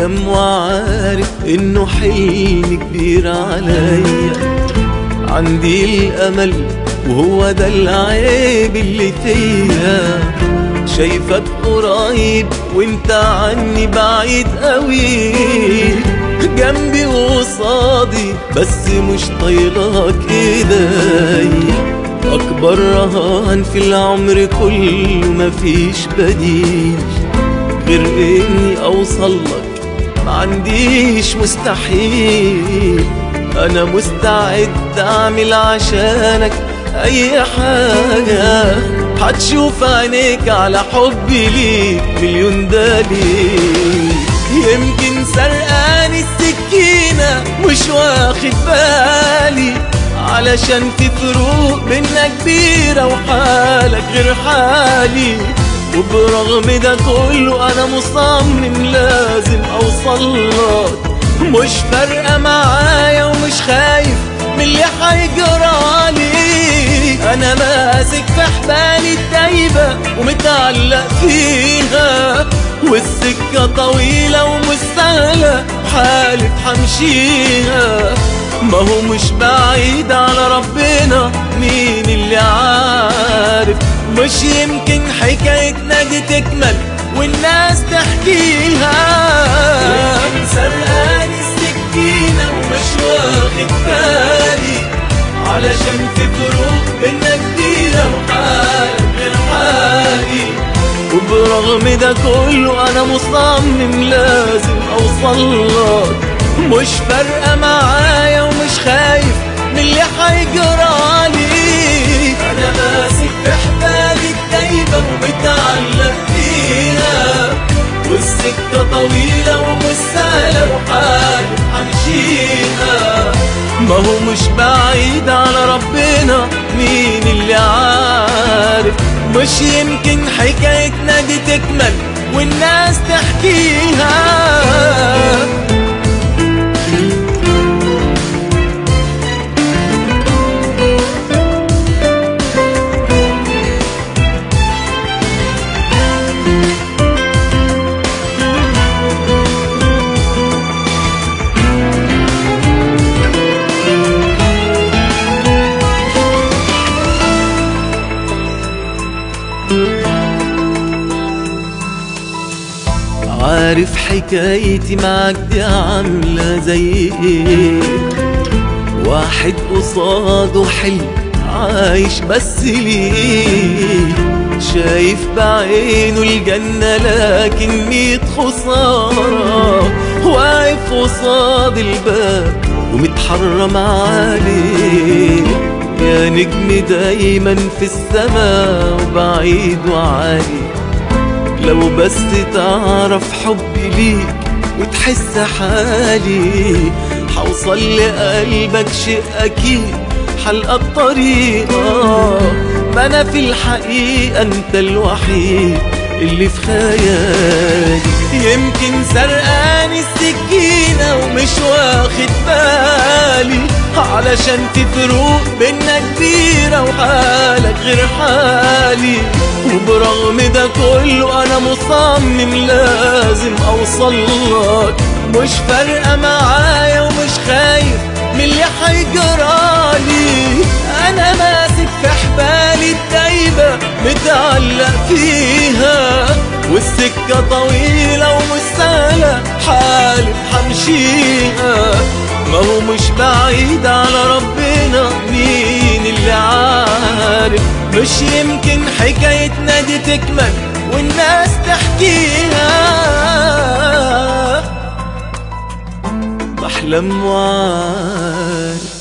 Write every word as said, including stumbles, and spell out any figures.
بحلم وعارف انه حلم كبير عليا، عندي الامل وهو ده العيب اللي فيا، شايفك قريب وانت عني بعيد قوي، جنبي وقصادي بس مش طايلك ايديا، اكبر رهان في العمر كله مفيش بديل غير اني اوصلك، ما عنديش مستحيل، انا مستعد اعمل عشانك اي حاجة، هتشوف عينيك على حبي ليك مليون دليل، يمكن سرقاني السكينة مش واخد بالي، علشان في فروق بينا كبيرة وحالك غير حالي، وبرغم ده كله انا مصمم لازم اوصلك، مش فارقة معايا ومش خايف من اللي هيجرالي، انا ماسك في حبالي الدايبة ومتعلق فيها، والسكة طويلة ومش سهلة حالف حمشيها، ما هو مش بعيد على ربنا مين اللي عارف، مش يمكن حكايتنا دي تكمل والناس تحكيها، يمكن سرقاني السكينة ومش واخد بالي، علشان في فروق بينا كتيرة وحالك غير حالي، وبرغم ده كله انا مصمم لازم اوصلك، مش فارقة معايا ومش خايف من اللي هيجرالي، انا ماسك في حبالي الدايبة ومتعلق فيها، والسكة طويلة ومش سهلة وحالف حمشيها، ما هو مش بعيد على ربنا مين اللي عارف، مش يمكن حكايتنا دي تكمل والناس تحكيها. عارف حكايتي معاك دي عاملة زي ايه، واحد قصاده حلم عايش بس ليه، شايف بعينه الجنة لكن ميت خسارة، واقف قصاد الباب ومتحرم عليه، يا نجم دايما في السما وبعيد وعالي، لو بس تعرف حبي ليك وتحس حالي، حوصل لقلبك شيء أكيد حلقة الطريقة، ما أنا في الحقيقة أنت الوحيد اللي في خيالي، يمكن سرقاني السكينة ومش واخد بالي، علشان في فروق بينا كبيرة وحالك غير حالي، وبرغم ده كله انا مصمم لازم اوصلك، مش فارقة معايا ومش خايف من اللي هيجرالي، انا ماسك في حبالي الدايبة متعلق فيها، والسكة طويلة ومش سهلة حالف حمشيها، ما هو مش بعيد على ربنا مين اللي عارف، مش يمكن حكايتنا دي تكمل والناس تحكيها، بحلم وعارف